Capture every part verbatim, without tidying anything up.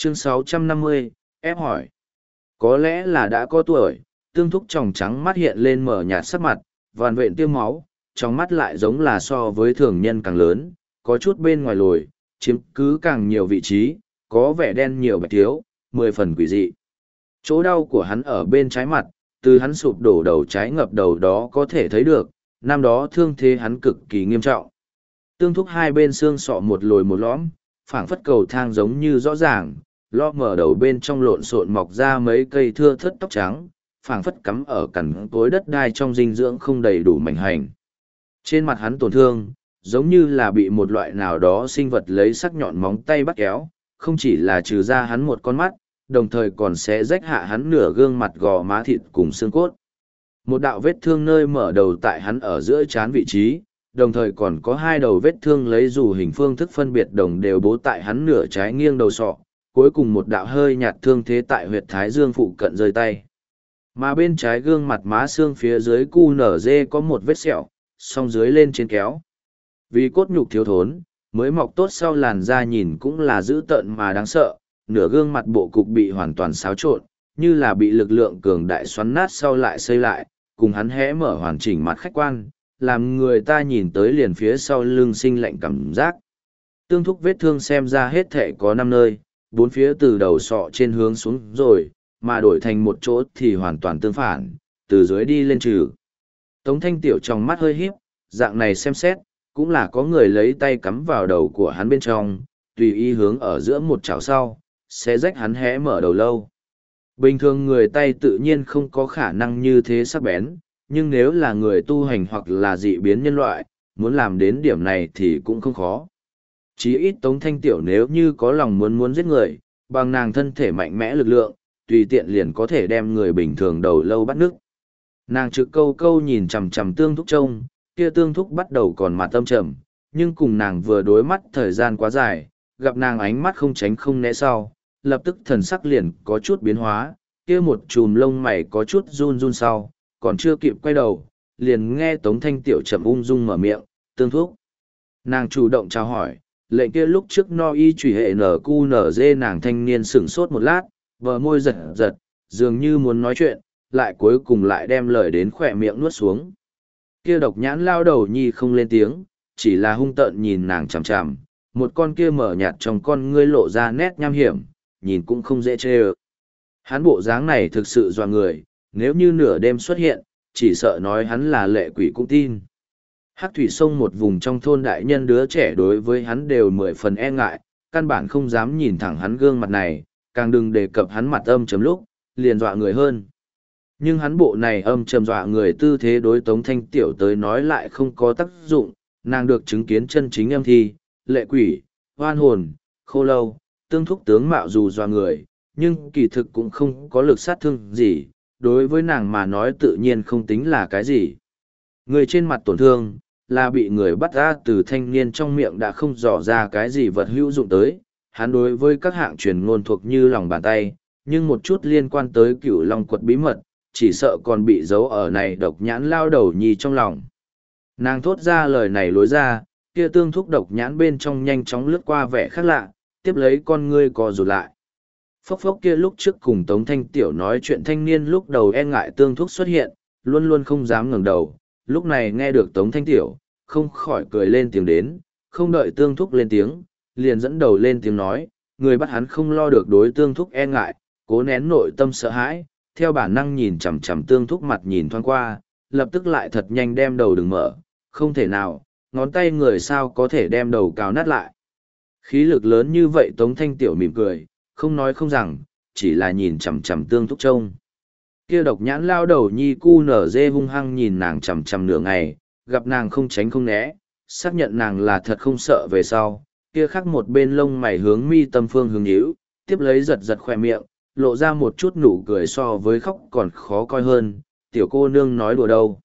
Chương sáu trăm năm mươi, ép hỏi. Có lẽ là đã có tuổi, Tương Thúc tròng trắng mắt hiện lên mở nhạt sắc mặt, vằn vện tiêu máu, trong mắt lại giống là so với thường nhân càng lớn, có chút bên ngoài lồi, chiếm cứ càng nhiều vị trí, có vẻ đen nhiều bạch thiếu, mười phần quỷ dị. Chỗ đau của hắn ở bên trái mặt, từ hắn sụp đổ đầu trái ngập đầu đó có thể thấy được, năm đó thương thế hắn cực kỳ nghiêm trọng. Tương Thúc hai bên xương sọ một lồi một lõm, phảng phất cầu thang giống như rõ ràng, lo mở đầu bên trong lộn xộn mọc ra mấy cây thưa thớt tóc trắng, phảng phất cắm ở cằn cối đất đai trong dinh dưỡng không đầy đủ mảnh hành. Trên mặt hắn tổn thương, giống như là bị một loại nào đó sinh vật lấy sắc nhọn móng tay bắt kéo, không chỉ là trừ ra hắn một con mắt, đồng thời còn sẽ rách hạ hắn nửa gương mặt gò má thịt cùng xương cốt. Một đạo vết thương nơi mở đầu tại hắn ở giữa trán vị trí, đồng thời còn có hai đầu vết thương lấy dù hình phương thức phân biệt đồng đều bố tại hắn nửa trái nghiêng đầu sọ, cuối cùng một đạo hơi nhạt thương thế tại huyệt thái dương phụ cận rơi tay. Mà bên trái gương mặt má xương phía dưới cu nở dê có một vết sẹo, song dưới lên trên kéo. Vì cốt nhục thiếu thốn, mới mọc tốt sau làn da nhìn cũng là dữ tợn mà đáng sợ, nửa gương mặt bộ cục bị hoàn toàn xáo trộn, như là bị lực lượng cường đại xoắn nát sau lại xây lại, cùng hắn hé mở hoàn chỉnh mặt khách quan, làm người ta nhìn tới liền phía sau lưng sinh lạnh cảm giác. Tương Thúc vết thương xem ra hết thể có năm nơi, bốn phía từ đầu sọ trên hướng xuống rồi, mà đổi thành một chỗ thì hoàn toàn tương phản, từ dưới đi lên trừ. Tống Thanh Tiểu trong mắt hơi híp, dạng này xem xét, cũng là có người lấy tay cắm vào đầu của hắn bên trong, tùy ý hướng ở giữa một chảo sau, sẽ rách hắn hé mở đầu lâu. Bình thường người tay tự nhiên không có khả năng như thế sắc bén, nhưng nếu là người tu hành hoặc là dị biến nhân loại, muốn làm đến điểm này thì cũng không khó. Chí ít Tống Thanh Tiểu nếu như có lòng muốn muốn giết người, bằng nàng thân thể mạnh mẽ lực lượng, tùy tiện liền có thể đem người bình thường đầu lâu bắt nước. Nàng trực câu câu nhìn chằm chằm Tương Thúc trông, kia Tương Thúc bắt đầu còn mặt tâm trầm, nhưng cùng nàng vừa đối mắt thời gian quá dài, gặp nàng ánh mắt không tránh không né sau, lập tức thần sắc liền có chút biến hóa, kia một chùm lông mày có chút run run sau, còn chưa kịp quay đầu, liền nghe Tống Thanh Tiểu chậm ung dung mở miệng, Tương Thúc. Nàng chủ động chào hỏi, lệnh kia lúc trước no y trùy hệ nở cu nở dê nàng thanh niên sửng sốt một lát, bờ môi giật giật, dường như muốn nói chuyện, lại cuối cùng lại đem lời đến khỏe miệng nuốt xuống. Kia độc nhãn lao đầu nhi không lên tiếng, chỉ là hung tợn nhìn nàng chằm chằm, một con kia mở nhạt trong con ngươi lộ ra nét nham hiểm, nhìn cũng không dễ chê ơ. Hắn bộ dáng này thực sự dọa người, nếu như nửa đêm xuất hiện, chỉ sợ nói hắn là lệ quỷ cũng tin. Hắc thủy sông một vùng trong thôn đại nhân đứa trẻ đối với hắn đều mười phần e ngại, căn bản không dám nhìn thẳng hắn gương mặt này, càng đừng đề cập hắn mặt âm chấm lúc, liền dọa người hơn. Nhưng hắn bộ này âm trầm dọa người tư thế đối Tống Thanh Tiểu tới nói lại không có tác dụng, nàng được chứng kiến chân chính âm thi, lệ quỷ, hoan hồn, khô lâu, Tương Thúc tướng mạo dù dọa người, nhưng kỳ thực cũng không có lực sát thương gì, đối với nàng mà nói tự nhiên không tính là cái gì. Người trên mặt tổn thương, là bị người bắt ra từ thanh niên trong miệng đã không dò ra cái gì vật hữu dụng tới, hắn đối với các hạng truyền ngôn thuộc như lòng bàn tay, nhưng một chút liên quan tới cửu long quật bí mật, chỉ sợ còn bị giấu ở này độc nhãn lao đầu nhi trong lòng. Nàng thốt ra lời này lối ra, kia Tương Thúc độc nhãn bên trong nhanh chóng lướt qua vẻ khác lạ, tiếp lấy con ngươi co rụt lại. Phốc phốc kia lúc trước cùng Tống Thanh Tiểu nói chuyện thanh niên lúc đầu e ngại Tương Thúc xuất hiện, luôn luôn không dám ngẩng đầu, lúc này nghe được Tống Thanh Tiểu, không khỏi cười lên tiếng đến, không đợi Tương Thúc lên tiếng, liền dẫn đầu lên tiếng nói, người bắt hắn không lo được đối Tương Thúc e ngại, cố nén nội tâm sợ hãi, theo bản năng nhìn chằm chằm Tương Thúc mặt nhìn thoáng qua, lập tức lại thật nhanh đem đầu đừng mở, không thể nào, ngón tay người sao có thể đem đầu cào nát lại. Khí lực lớn như vậy Tống Thanh Tiểu mỉm cười, không nói không rằng, chỉ là nhìn chằm chằm Tương Thúc trông. Kia độc nhãn lao đầu nhi cu nở dê hung hăng nhìn nàng chằm chằm nửa ngày, gặp nàng không tránh không né, xác nhận nàng là thật không sợ về sau, kia khắc một bên lông mày hướng mi tâm phương hướng nhíu, tiếp lấy giật giật khỏe miệng, lộ ra một chút nụ cười so với khóc còn khó coi hơn, tiểu cô nương nói đùa đâu.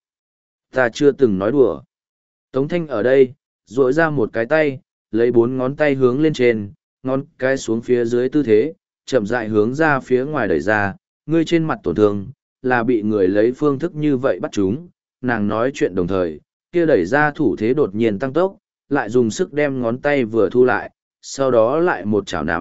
Ta chưa từng nói đùa. Tống Thanh ở đây, duỗi ra một cái tay, lấy bốn ngón tay hướng lên trên, ngón cái xuống phía dưới tư thế, chậm rãi hướng ra phía ngoài đẩy ra, ngươi trên mặt tổn thương, là bị người lấy phương thức như vậy bắt chúng, nàng nói chuyện đồng thời, kia đẩy ra thủ thế đột nhiên tăng tốc, lại dùng sức đem ngón tay vừa thu lại, sau đó lại một chảo nắm,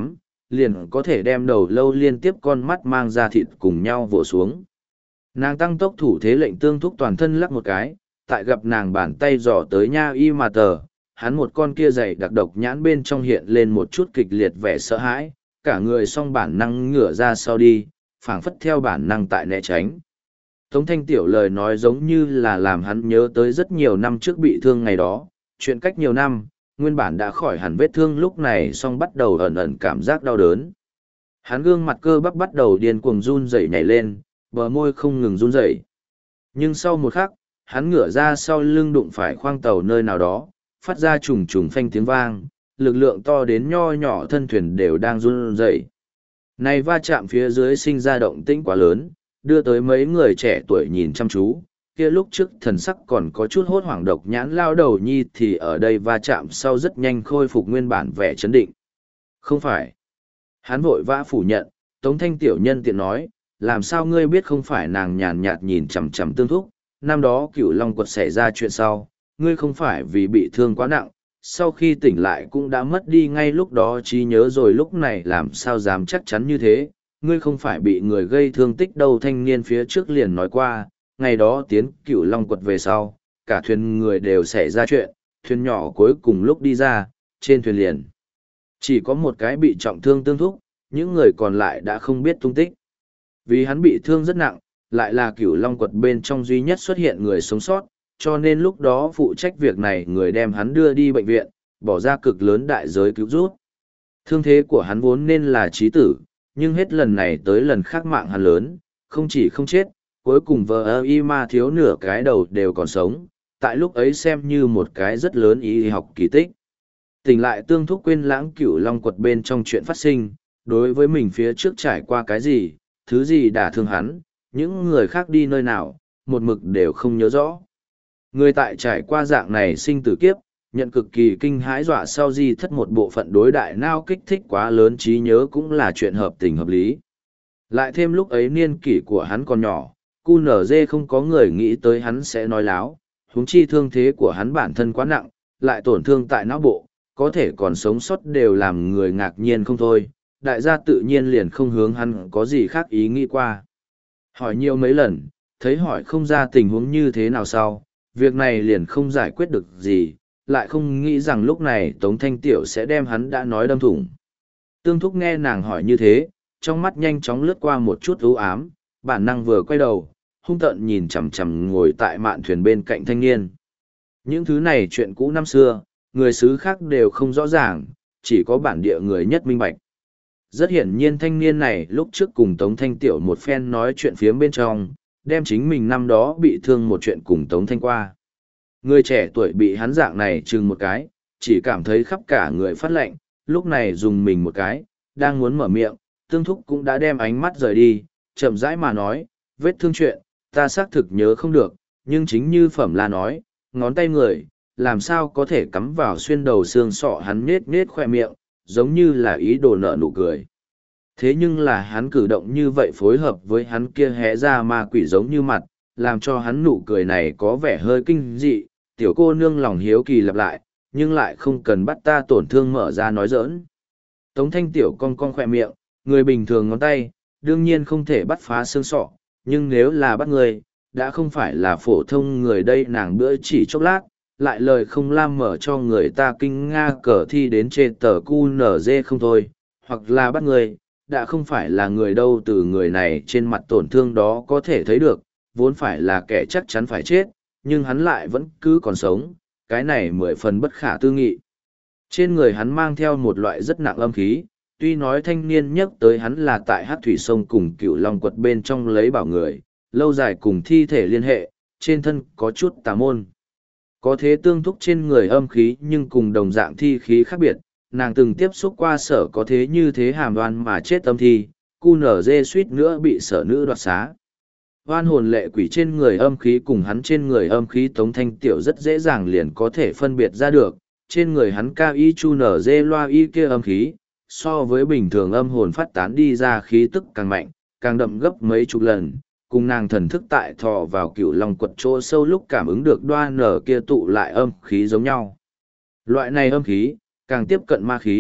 liền có thể đem đầu lâu liên tiếp con mắt mang ra thịt cùng nhau vỗ xuống. Nàng tăng tốc thủ thế lệnh Tương Thúc toàn thân lắc một cái, tại gặp nàng bàn tay dò tới nha y mà tờ, hắn một con kia dày đặc độc nhãn bên trong hiện lên một chút kịch liệt vẻ sợ hãi, cả người song bản năng ngửa ra sau đi, phảng phất theo bản năng tại né tránh. Tống Thanh Tiểu lời nói giống như là làm hắn nhớ tới rất nhiều năm trước bị thương ngày đó, chuyện cách nhiều năm, nguyên bản đã khỏi hẳn vết thương lúc này song bắt đầu ẩn ẩn cảm giác đau đớn. Hắn gương mặt cơ bắp bắt đầu điên cuồng run rẩy nhảy lên, bờ môi không ngừng run rẩy. Nhưng sau một khắc, hắn ngửa ra sau lưng đụng phải khoang tàu nơi nào đó, phát ra trùng trùng phanh tiếng vang, lực lượng to đến nho nhỏ thân thuyền đều đang run rẩy. Này va chạm phía dưới sinh ra động tĩnh quá lớn, đưa tới mấy người trẻ tuổi nhìn chăm chú, kia lúc trước thần sắc còn có chút hốt hoảng độc nhãn lao đầu nhi thì ở đây va chạm sau rất nhanh khôi phục nguyên bản vẻ chấn định. Không phải. Hắn vội vã phủ nhận, Tống Thanh Tiểu nhân tiện nói, làm sao ngươi biết không phải nàng nhàn nhạt nhìn chằm chằm Tương Thúc, năm đó Cửu Long quật xảy ra chuyện sau, ngươi không phải vì bị thương quá nặng, sau khi tỉnh lại cũng đã mất đi ngay lúc đó trí nhớ rồi lúc này làm sao dám chắc chắn như thế, ngươi không phải bị người gây thương tích đâu. Thanh niên phía trước liền nói qua, ngày đó tiến Cửu Long quật về sau, cả thuyền người đều xảy ra chuyện, thuyền nhỏ cuối cùng lúc đi ra, trên thuyền liền. Chỉ có một cái bị trọng thương Tương Thúc, những người còn lại đã không biết tung tích. Vì hắn bị thương rất nặng, lại là Cửu Long quật bên trong duy nhất xuất hiện người sống sót, cho nên lúc đó phụ trách việc này người đem hắn đưa đi bệnh viện, bỏ ra cực lớn đại giới cứu rút. Thương thế của hắn vốn nên là chí tử, nhưng hết lần này tới lần khác mạng hắn lớn, không chỉ không chết, cuối cùng vợ y ma thiếu nửa cái đầu đều còn sống, tại lúc ấy xem như một cái rất lớn y học kỳ tích. Tỉnh lại Tương Thúc quên lãng Cửu Long quật bên trong chuyện phát sinh, đối với mình phía trước trải qua cái gì, thứ gì đả thương hắn, những người khác đi nơi nào, một mực đều không nhớ rõ. Người tại trải qua dạng này sinh tử kiếp, nhận cực kỳ kinh hãi dọa sau di thất một bộ phận đối đại nao kích thích quá lớn trí nhớ cũng là chuyện hợp tình hợp lý. Lại thêm lúc ấy niên kỷ của hắn còn nhỏ, cu nở dê không có người nghĩ tới hắn sẽ nói láo, huống chi thương thế của hắn bản thân quá nặng, lại tổn thương tại não bộ, có thể còn sống sót đều làm người ngạc nhiên không thôi, đại gia tự nhiên liền không hướng hắn có gì khác ý nghĩ qua. Hỏi nhiều mấy lần, thấy hỏi không ra tình huống như thế nào sau, việc này liền không giải quyết được gì, lại không nghĩ rằng lúc này Tống Thanh Tiểu sẽ đem hắn đã nói đâm thủng. Tương Thúc nghe nàng hỏi như thế, trong mắt nhanh chóng lướt qua một chút ưu ám, bản năng vừa quay đầu, hung tợn nhìn chằm chằm ngồi tại mạn thuyền bên cạnh thanh niên. Những thứ này chuyện cũ năm xưa, người xứ khác đều không rõ ràng, chỉ có bản địa người nhất minh bạch. Rất hiển nhiên thanh niên này lúc trước cùng Tống Thanh Tiểu một phen nói chuyện phiếm bên trong, đem chính mình năm đó bị thương một chuyện cùng Tống Thanh qua. Người trẻ tuổi bị hắn dạng này chừng một cái, chỉ cảm thấy khắp cả người phát lạnh, lúc này dùng mình một cái, đang muốn mở miệng, Tương Thúc cũng đã đem ánh mắt rời đi, chậm rãi mà nói, vết thương chuyện, ta xác thực nhớ không được, nhưng chính như Phẩm La nói, ngón tay người, làm sao có thể cắm vào xuyên đầu xương sọ. Hắn nết nết khoe miệng, giống như là ý đồ nợ nụ cười. Thế nhưng là hắn cử động như vậy phối hợp với hắn kia hé ra ma quỷ giống như mặt, làm cho hắn nụ cười này có vẻ hơi kinh dị. Tiểu cô nương lòng hiếu kỳ lặp lại, nhưng lại không cần bắt ta tổn thương mở ra nói giỡn. Tống Thanh Tiểu cong cong khoe miệng, người bình thường ngón tay, đương nhiên không thể bắt phá xương sọ, nhưng nếu là bắt người, đã không phải là phổ thông người đây. Nàng bữa chỉ chốc lát, lại lời không lam mở cho người ta kinh nga cờ thi đến trên tờ cu nở dê không thôi, hoặc là bắt người, đã không phải là người đâu. Từ người này trên mặt tổn thương đó có thể thấy được, vốn phải là kẻ chắc chắn phải chết, nhưng hắn lại vẫn cứ còn sống, cái này mười phần bất khả tư nghị. Trên người hắn mang theo một loại rất nặng âm khí, tuy nói thanh niên nhắc tới hắn là tại hát thủy sông cùng Cửu Long quật bên trong lấy bảo người, lâu dài cùng thi thể liên hệ, trên thân có chút tà môn. Có thế Tương Thúc trên người âm khí nhưng cùng đồng dạng thi khí khác biệt, nàng từng tiếp xúc qua sở có thế như thế hàm đoan mà chết âm thi, cu nở dê suýt nữa bị sở nữ đoạt xá. Oan hồn lệ quỷ trên người âm khí cùng hắn trên người âm khí Tống Thanh Tiểu rất dễ dàng liền có thể phân biệt ra được, trên người hắn cao y chu nở dê loa y kia âm khí, so với bình thường âm hồn phát tán đi ra khí tức càng mạnh, càng đậm gấp mấy chục lần, cùng nàng thần thức tại thọ vào Cửu Long quật chỗ sâu lúc cảm ứng được đoan nở kia tụ lại âm khí giống nhau. Loại này âm khí, càng tiếp cận ma khí,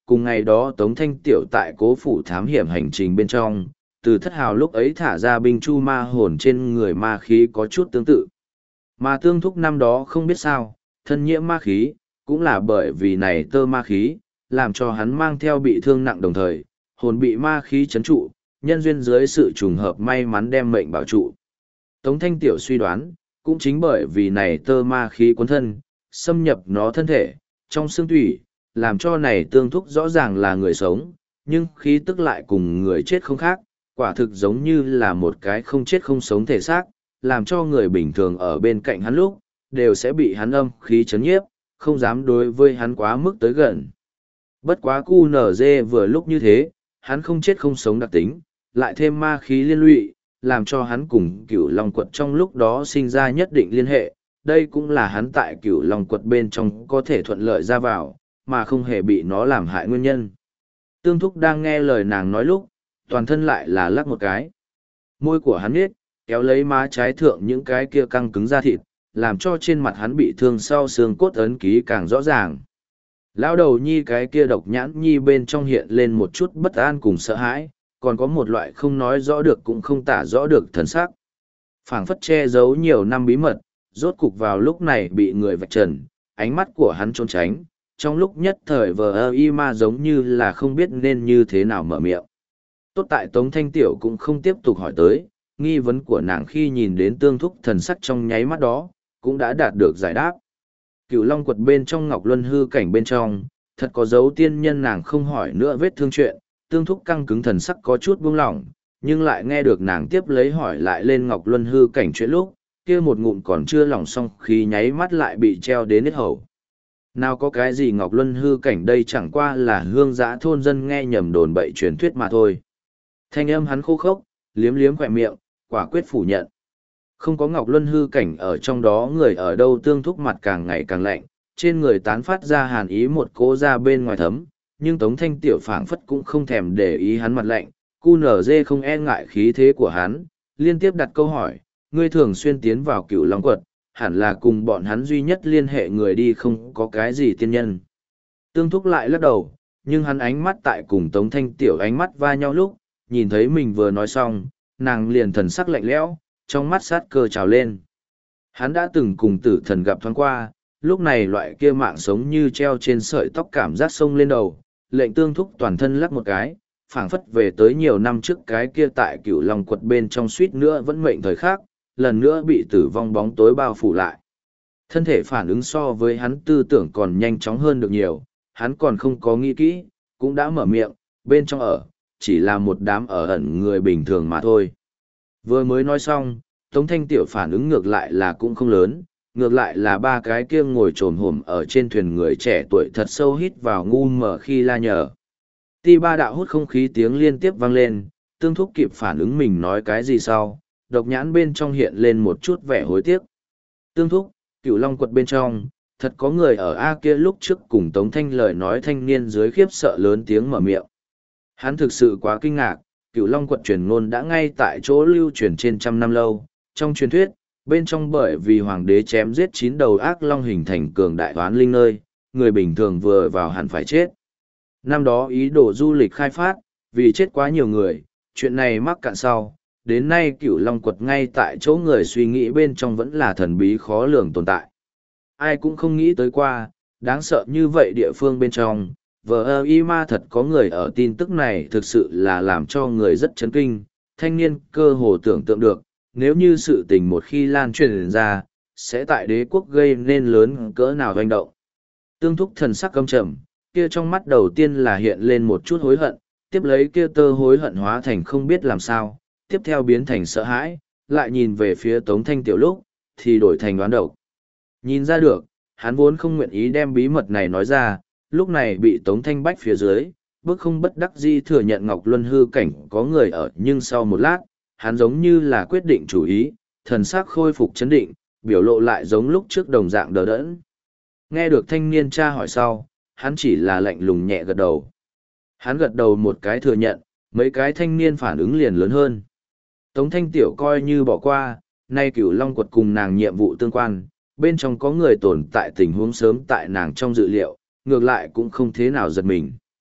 cùng ngày đó Tống Thanh Tiểu tại cố phủ thám hiểm hành trình bên trong, từ thất hào lúc ấy thả ra binh chu ma hồn trên người ma khí có chút tương tự. Mà tương thúc năm đó không biết sao, thân nhiễm ma khí, cũng là bởi vì này tơ ma khí, làm cho hắn mang theo bị thương nặng đồng thời, hồn bị ma khí chấn trụ, nhân duyên dưới sự trùng hợp may mắn đem mệnh bảo trụ. Tống Thanh Tiểu suy đoán, cũng chính bởi vì này tơ ma khí cuốn thân, xâm nhập nó thân thể, trong xương tủy, làm cho này tương thúc rõ ràng là người sống, nhưng khí tức lại cùng người chết không khác, quả thực giống như là một cái không chết không sống thể xác, làm cho người bình thường ở bên cạnh hắn lúc, đều sẽ bị hắn âm khí chấn nhiếp, không dám đối với hắn quá mức tới gần. Bất quá cu nở dê vừa lúc như thế, hắn không chết không sống đặc tính, lại thêm ma khí liên lụy, làm cho hắn cùng cửu long quật trong lúc đó sinh ra nhất định liên hệ. Đây cũng là hắn tại cửu long quật bên trong có thể thuận lợi ra vào, mà không hề bị nó làm hại nguyên nhân. Tương thúc đang nghe lời nàng nói lúc, toàn thân lại là lắc một cái. Môi của hắn nhếch, kéo lấy má trái thượng những cái kia căng cứng da thịt, làm cho trên mặt hắn bị thương sau xương cốt ấn ký càng rõ ràng. Lão đầu nhi cái kia độc nhãn nhi bên trong hiện lên một chút bất an cùng sợ hãi, còn có một loại không nói rõ được cũng không tả rõ được thần sắc. Phảng phất che giấu nhiều năm bí mật, rốt cục vào lúc này bị người vạch trần, ánh mắt của hắn trốn tránh, trong lúc nhất thời vờ ơ y ma giống như là không biết nên như thế nào mở miệng. Tốt tại Tống Thanh Tiểu cũng không tiếp tục hỏi tới, nghi vấn của nàng khi nhìn đến tương thúc thần sắc trong nháy mắt đó, cũng đã đạt được giải đáp. Cửu Long quật bên trong Ngọc Luân hư cảnh bên trong, thật có dấu tiên nhân nàng không hỏi nữa vết thương chuyện, tương thúc căng cứng thần sắc có chút buông lỏng, nhưng lại nghe được nàng tiếp lấy hỏi lại lên Ngọc Luân hư cảnh chuyện lúc, kia một ngụm còn chưa lỏng xong khi nháy mắt lại bị treo đến hết hầu. Nào có cái gì Ngọc Luân hư cảnh đây chẳng qua là hương giã thôn dân nghe nhầm đồn bậy truyền thuyết mà thôi. Thanh âm hắn khô khốc, liếm liếm khỏe miệng, quả quyết phủ nhận. Không có Ngọc Luân hư cảnh ở trong đó người ở đâu tương thúc mặt càng ngày càng lạnh, trên người tán phát ra hàn ý một cỗ ra bên ngoài thấm, nhưng Tống Thanh Tiểu phảng phất cũng không thèm để ý hắn mặt lạnh, cu nở dê không e ngại khí thế của hắn, liên tiếp đặt câu hỏi, ngươi thường xuyên tiến vào Cửu Long quật, hẳn là cùng bọn hắn duy nhất liên hệ người đi không có cái gì tiên nhân. Tương thúc lại lắc đầu, nhưng hắn ánh mắt tại cùng Tống Thanh Tiểu ánh mắt va nhau lúc, nhìn thấy mình vừa nói xong, nàng liền thần sắc lạnh lẽo, trong mắt sát cơ trào lên. Hắn đã từng cùng tử thần gặp thoáng qua, lúc này loại kia mạng sống như treo trên sợi tóc cảm giác sông lên đầu, lệnh tương thúc toàn thân lắc một cái, phảng phất về tới nhiều năm trước cái kia tại Cửu Long quật bên trong suýt nữa vẫn mệnh thời khắc, lần nữa bị tử vong bóng tối bao phủ lại. Thân thể phản ứng so với hắn tư tưởng còn nhanh chóng hơn được nhiều, hắn còn không có nghĩ kỹ, cũng đã mở miệng, bên trong ở, chỉ là một đám ở ẩn người bình thường mà thôi. Vừa mới nói xong, Tống Thanh Tiểu phản ứng ngược lại là cũng không lớn, ngược lại là ba cái kia ngồi trồm hổm ở trên thuyền người trẻ tuổi thật sâu hít vào ngu mở khi la nhờ. Ti ba đạo hút không khí tiếng liên tiếp vang lên, tương thúc kịp phản ứng mình nói cái gì sau, độc nhãn bên trong hiện lên một chút vẻ hối tiếc. Tương thúc, Cửu Long quật bên trong, thật có người ở A kia lúc trước cùng Tống Thanh lời nói thanh niên dưới khiếp sợ lớn tiếng mở miệng. Hắn thực sự quá kinh ngạc, Cửu Long quật truyền ngôn đã ngay tại chỗ lưu truyền trên trăm năm lâu, trong truyền thuyết, bên trong bởi vì hoàng đế chém giết chín đầu ác long hình thành cường đại hoán linh nơi, người bình thường vừa vào hẳn phải chết. Năm đó ý đồ du lịch khai phát, vì chết quá nhiều người, chuyện này mắc cạn sau, đến nay Cửu Long quật ngay tại chỗ người suy nghĩ bên trong vẫn là thần bí khó lường tồn tại. Ai cũng không nghĩ tới qua, đáng sợ như vậy địa phương bên trong, vờ ơ y ma thật có người ở tin tức này thực sự là làm cho người rất chấn kinh, thanh niên cơ hồ tưởng tượng được, nếu như sự tình một khi lan truyền ra, sẽ tại đế quốc gây nên lớn cỡ nào hoành động. Tương thúc thần sắc căm trầm, kia trong mắt đầu tiên là hiện lên một chút hối hận, tiếp lấy kia tơ hối hận hóa thành không biết làm sao, tiếp theo biến thành sợ hãi, lại nhìn về phía Tống Thanh Tiểu lúc, thì đổi thành đoán độc. Nhìn ra được, hắn vốn không nguyện ý đem bí mật này nói ra, lúc này bị Tống Thanh bách phía dưới, bước không bất đắc di thừa nhận Ngọc Luân hư cảnh có người ở, nhưng sau một lát, hắn giống như là quyết định chủ ý, thần sắc khôi phục chấn định, biểu lộ lại giống lúc trước đồng dạng đờ đẫn. Nghe được thanh niên tra hỏi sau, hắn chỉ là lạnh lùng nhẹ gật đầu. Hắn gật đầu một cái thừa nhận, mấy cái thanh niên phản ứng liền lớn hơn. Tống Thanh Tiểu coi như bỏ qua, nay Cửu Long quật cùng nàng nhiệm vụ tương quan, bên trong có người tồn tại tình huống sớm tại nàng trong dự liệu, ngược lại cũng không thế nào giật mình.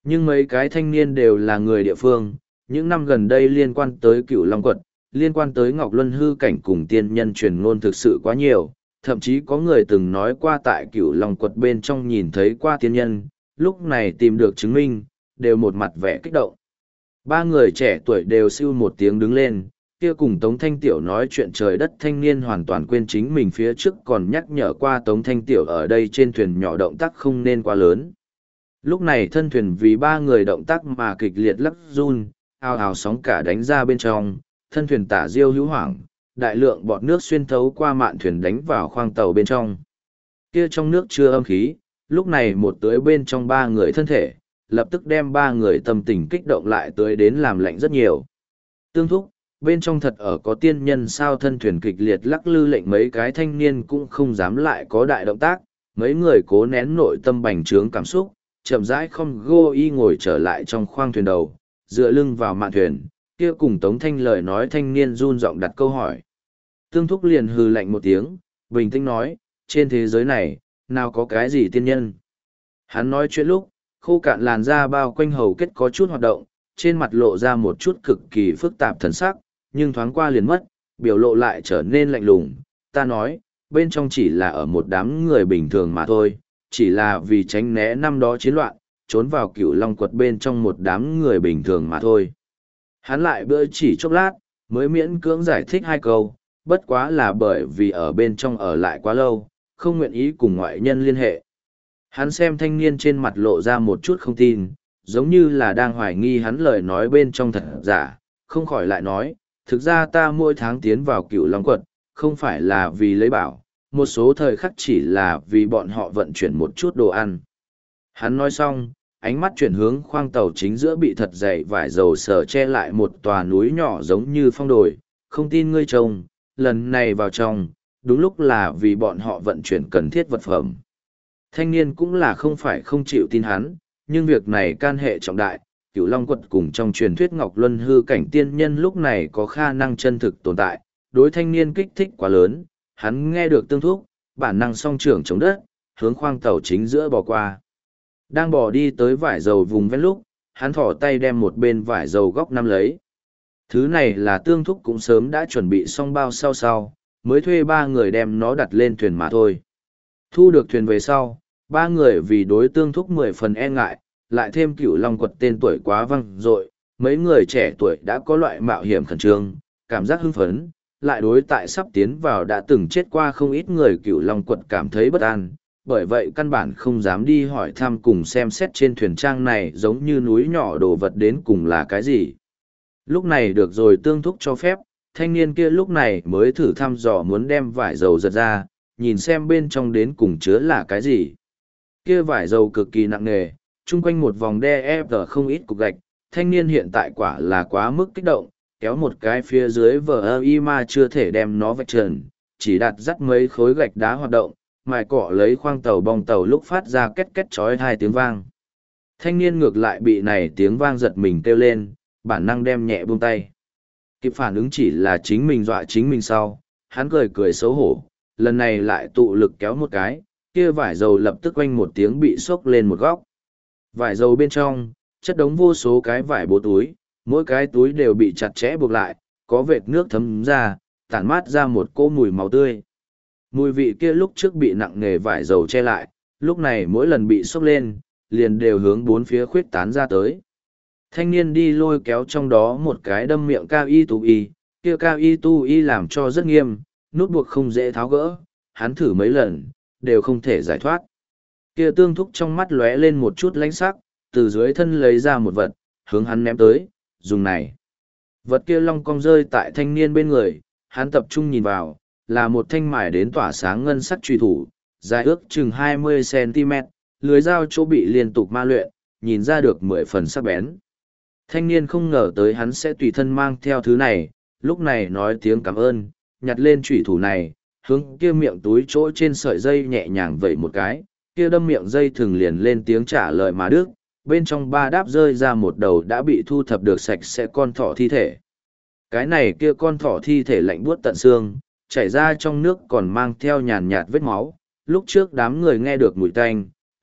Nhưng mấy cái thanh niên đều là người địa phương, những năm gần đây liên quan tới Cửu Long Quật, liên quan tới Ngọc Luân hư cảnh cùng tiên nhân truyền ngôn thực sự quá nhiều, thậm chí có người từng nói qua tại Cửu Long Quật bên trong nhìn thấy qua tiên nhân, lúc này tìm được chứng minh, đều một mặt vẻ kích động. Ba người trẻ tuổi đều siêu một tiếng đứng lên, kia cùng Tống Thanh Tiểu nói chuyện trời đất thanh niên hoàn toàn quên chính mình phía trước còn nhắc nhở qua Tống Thanh Tiểu ở đây trên thuyền nhỏ động tác không nên quá lớn. Lúc này thân thuyền vì ba người động tác mà kịch liệt lắc run, ào ào sóng cả đánh ra bên trong, thân thuyền tả diêu hữu hoảng, đại lượng bọt nước xuyên thấu qua mạn thuyền đánh vào khoang tàu bên trong. Kia trong nước chưa âm khí, lúc này một tưới bên trong ba người thân thể, lập tức đem ba người tâm tình kích động lại tưới đến làm lạnh rất nhiều. Tương thúc, bên trong thật ở có tiên nhân sao thân thuyền kịch liệt lắc lư lệnh mấy cái thanh niên cũng không dám lại có đại động tác, mấy người cố nén nội tâm bành trướng cảm xúc, chậm rãi không gô y ngồi trở lại trong khoang thuyền đầu, dựa lưng vào mạn thuyền, kia cùng Tống Thanh lời nói thanh niên run giọng đặt câu hỏi. Tương thúc liền hừ lạnh một tiếng, bình tĩnh nói, trên thế giới này, nào có cái gì tiên nhân. Hắn nói chuyện lúc, khô cạn làn da bao quanh hầu kết có chút hoạt động, trên mặt lộ ra một chút cực kỳ phức tạp thần sắc, nhưng thoáng qua liền mất, biểu lộ lại trở nên lạnh lùng. Ta nói, bên trong chỉ là ở một đám người bình thường mà thôi, chỉ là vì tránh né năm đó chiến loạn, trốn vào Cửu Long Quật bên trong một đám người bình thường mà thôi. Hắn lại bữa chỉ chốc lát, mới miễn cưỡng giải thích hai câu, bất quá là bởi vì ở bên trong ở lại quá lâu, không nguyện ý cùng ngoại nhân liên hệ. Hắn xem thanh niên trên mặt lộ ra một chút không tin, giống như là đang hoài nghi hắn lời nói bên trong thật giả, không khỏi lại nói, thực ra ta mỗi tháng tiến vào Cửu Long Quật, không phải là vì lấy bảo, một số thời khắc chỉ là vì bọn họ vận chuyển một chút đồ ăn. Hắn nói xong, ánh mắt chuyển hướng khoang tàu chính giữa bị thật dày vải dầu sờ che lại một tòa núi nhỏ giống như phong đồi, không tin ngươi chồng, lần này vào trong, đúng lúc là vì bọn họ vận chuyển cần thiết vật phẩm. Thanh niên cũng là không phải không chịu tin hắn, nhưng việc này can hệ trọng đại, Cửu Long Quật cùng trong truyền thuyết Ngọc Luân hư cảnh tiên nhân lúc này có khả năng chân thực tồn tại, đối thanh niên kích thích quá lớn, hắn nghe được tương thúc, bản năng song trưởng chống đất, hướng khoang tàu chính giữa bò qua. Đang bò đi tới vải dầu vùng ven lúc, hắn thỏ tay đem một bên vải dầu góc nắm lấy. Thứ này là tương thúc cũng sớm đã chuẩn bị xong bao sau sau, mới thuê ba người đem nó đặt lên thuyền mà thôi. Thu được thuyền về sau, ba người vì đối tương thúc mười phần e ngại, lại thêm Cửu Long Quật tên tuổi quá vang dội, mấy người trẻ tuổi đã có loại mạo hiểm khẩn trương, cảm giác hưng phấn, lại đối tại sắp tiến vào đã từng chết qua không ít người Cửu Long Quật cảm thấy bất an, bởi vậy căn bản không dám đi hỏi thăm cùng xem xét trên thuyền trang này giống như núi nhỏ đồ vật đến cùng là cái gì. Lúc này được rồi tương thúc cho phép, thanh niên kia lúc này mới thử thăm dò muốn đem vải dầu giật ra, nhìn xem bên trong đến cùng chứa là cái gì. Kia vải dầu cực kỳ nặng nề, chung quanh một vòng đe ép tờ không ít cục gạch, thanh niên hiện tại quả là quá mức kích động, kéo một cái phía dưới vờ ơ y mà chưa thể đem nó vạch trần, chỉ đặt dắt mấy khối gạch đá hoạt động, mài cọ lấy khoang tàu bong tàu lúc phát ra két két chói hai tiếng vang. Thanh niên ngược lại bị này tiếng vang giật mình kêu lên, bản năng đem nhẹ buông tay. Kịp phản ứng chỉ là chính mình dọa chính mình sau, hắn cười cười xấu hổ, lần này lại tụ lực kéo một cái, kia vải dầu lập tức quanh một tiếng bị xốc lên một góc. Vải dầu bên trong, chất đống vô số cái vải bố túi, mỗi cái túi đều bị chặt chẽ buộc lại, có vệt nước thấm ra, tản mát ra một cỗ mùi máu tươi. Mùi vị kia lúc trước bị nặng nề vải dầu che lại, lúc này mỗi lần bị xốc lên, liền đều hướng bốn phía khuyết tán ra tới. Thanh niên đi lôi kéo trong đó một cái đâm miệng cao y tu y, kia cao y tu y làm cho rất nghiêm, nút buộc không dễ tháo gỡ, hắn thử mấy lần, đều không thể giải thoát. Kia tương thúc trong mắt lóe lên một chút lánh sắc, từ dưới thân lấy ra một vật, hướng hắn ném tới, dùng này. Vật kia long cong rơi tại thanh niên bên người, hắn tập trung nhìn vào, là một thanh mài đến tỏa sáng ngân sắc truy thủ, dài ước chừng hai mươi xăng ti mét, lưới dao chỗ bị liên tục ma luyện, nhìn ra được mười phần sắc bén. Thanh niên không ngờ tới hắn sẽ tùy thân mang theo thứ này, lúc này nói tiếng cảm ơn, nhặt lên truy thủ này, hướng kia miệng túi chỗ trên sợi dây nhẹ nhàng vẩy một cái, kia đâm miệng dây thường liền lên tiếng trả lời mà đức, bên trong ba đáp rơi ra một đầu đã bị thu thập được sạch sẽ con thỏ thi thể. Cái này kia con thỏ thi thể lạnh buốt tận xương, chảy ra trong nước còn mang theo nhàn nhạt vết máu, lúc trước đám người nghe được mùi tanh,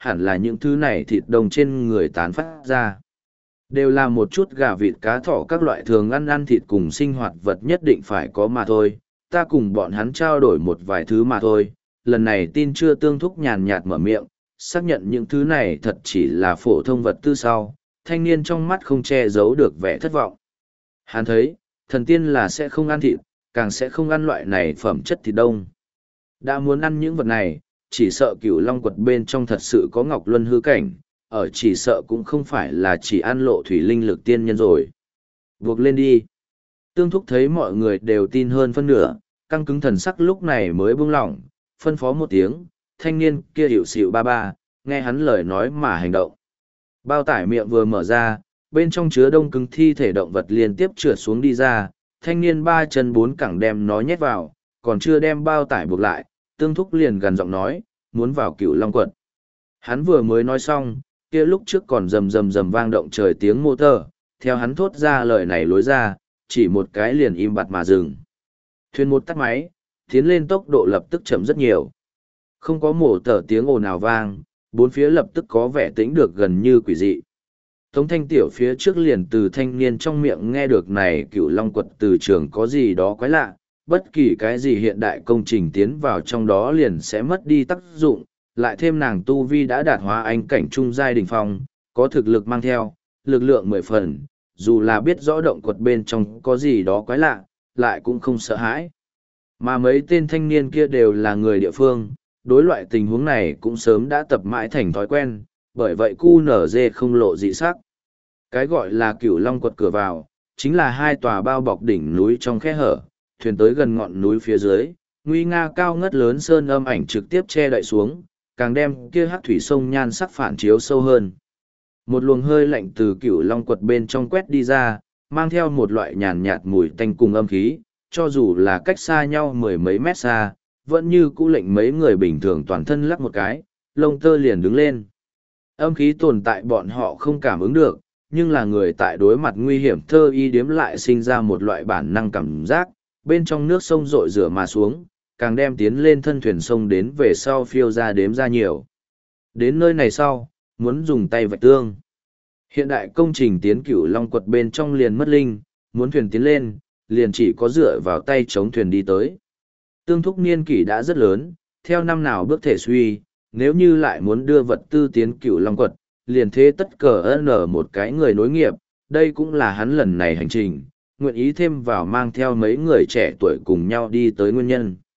hẳn là những thứ này thịt đông trên người tán phát ra. Đều là một chút gà vịt cá thỏ các loại thường ăn ăn thịt cùng sinh hoạt vật nhất định phải có mà thôi, ta cùng bọn hắn trao đổi một vài thứ mà thôi. Lần này tin chưa Tương Thúc nhàn nhạt mở miệng, xác nhận những thứ này thật chỉ là phổ thông vật tư sau, thanh niên trong mắt không che giấu được vẻ thất vọng. Hắn thấy, thần tiên là sẽ không ăn thịt, càng sẽ không ăn loại này phẩm chất thịt đông. Đã muốn ăn những vật này, chỉ sợ Cửu Long quật bên trong thật sự có Ngọc Luân hư cảnh, ở chỉ sợ cũng không phải là chỉ ăn lộ thủy linh lực tiên nhân rồi. Buộc lên đi. Tương Thúc thấy mọi người đều tin hơn phân nửa, căng cứng thần sắc lúc này mới buông lỏng, phân phó một tiếng, thanh niên kia hiệu xịu ba ba, nghe hắn lời nói mà hành động. Bao tải miệng vừa mở ra, bên trong chứa đông cứng thi thể động vật liên tiếp trượt xuống đi ra, thanh niên ba chân bốn cẳng đem nó nhét vào, còn chưa đem bao tải buộc lại, Tương Thúc liền gần giọng nói, muốn vào Cửu Long quật. Hắn vừa mới nói xong, kia lúc trước còn rầm rầm rầm vang động trời tiếng motor, theo hắn thốt ra lời này lối ra, chỉ một cái liền im bặt mà dừng. Thuyền một tắt máy, tiến lên tốc độ lập tức chậm rất nhiều. Không có mổ tờ tiếng ồn ào vang, bốn phía lập tức có vẻ tĩnh được gần như quỷ dị. Tống Thanh Tiểu phía trước liền từ thanh niên trong miệng nghe được này Cửu Long quật từ trường có gì đó quái lạ, bất kỳ cái gì hiện đại công trình tiến vào trong đó liền sẽ mất đi tác dụng, lại thêm nàng tu vi đã đạt hóa anh cảnh trung giai đỉnh phong, có thực lực mang theo, lực lượng mười phần, dù là biết rõ động quật bên trong có gì đó quái lạ, lại cũng không sợ hãi. Mà mấy tên thanh niên kia đều là người địa phương, đối loại tình huống này cũng sớm đã tập mãi thành thói quen, bởi vậy cu nở dê không lộ dị sắc. Cái gọi là Cửu Long quật cửa vào, chính là hai tòa bao bọc đỉnh núi trong khe hở, thuyền tới gần ngọn núi phía dưới, nguy nga cao ngất lớn sơn âm ảnh trực tiếp che đậy xuống, càng đem kia hắc thủy sông nhan sắc phản chiếu sâu hơn. Một luồng hơi lạnh từ Cửu Long quật bên trong quét đi ra, mang theo một loại nhàn nhạt mùi tanh cùng âm khí, cho dù là cách xa nhau mười mấy mét xa, vẫn như cũ lệnh mấy người bình thường toàn thân lắc một cái, lông tơ liền đứng lên. Âm khí tồn tại bọn họ không cảm ứng được, nhưng là người tại đối mặt nguy hiểm thơ y điếm lại sinh ra một loại bản năng cảm giác, bên trong nước sông rội rửa mà xuống, càng đem tiến lên thân thuyền sông đến về sau phiêu ra đếm ra nhiều. Đến nơi này sau, muốn dùng tay vạch tương. Hiện đại công trình tiến Cửu Long quật bên trong liền mất linh, muốn thuyền tiến lên, liền chỉ có dựa vào tay chống thuyền đi tới. Tương Thúc niên kỷ đã rất lớn, theo năm nào bước thể suy, nếu như lại muốn đưa vật tư tiến Cửu Long quật, liền thế tất cờ nở một cái người nối nghiệp, đây cũng là hắn lần này hành trình, nguyện ý thêm vào mang theo mấy người trẻ tuổi cùng nhau đi tới nguyên nhân.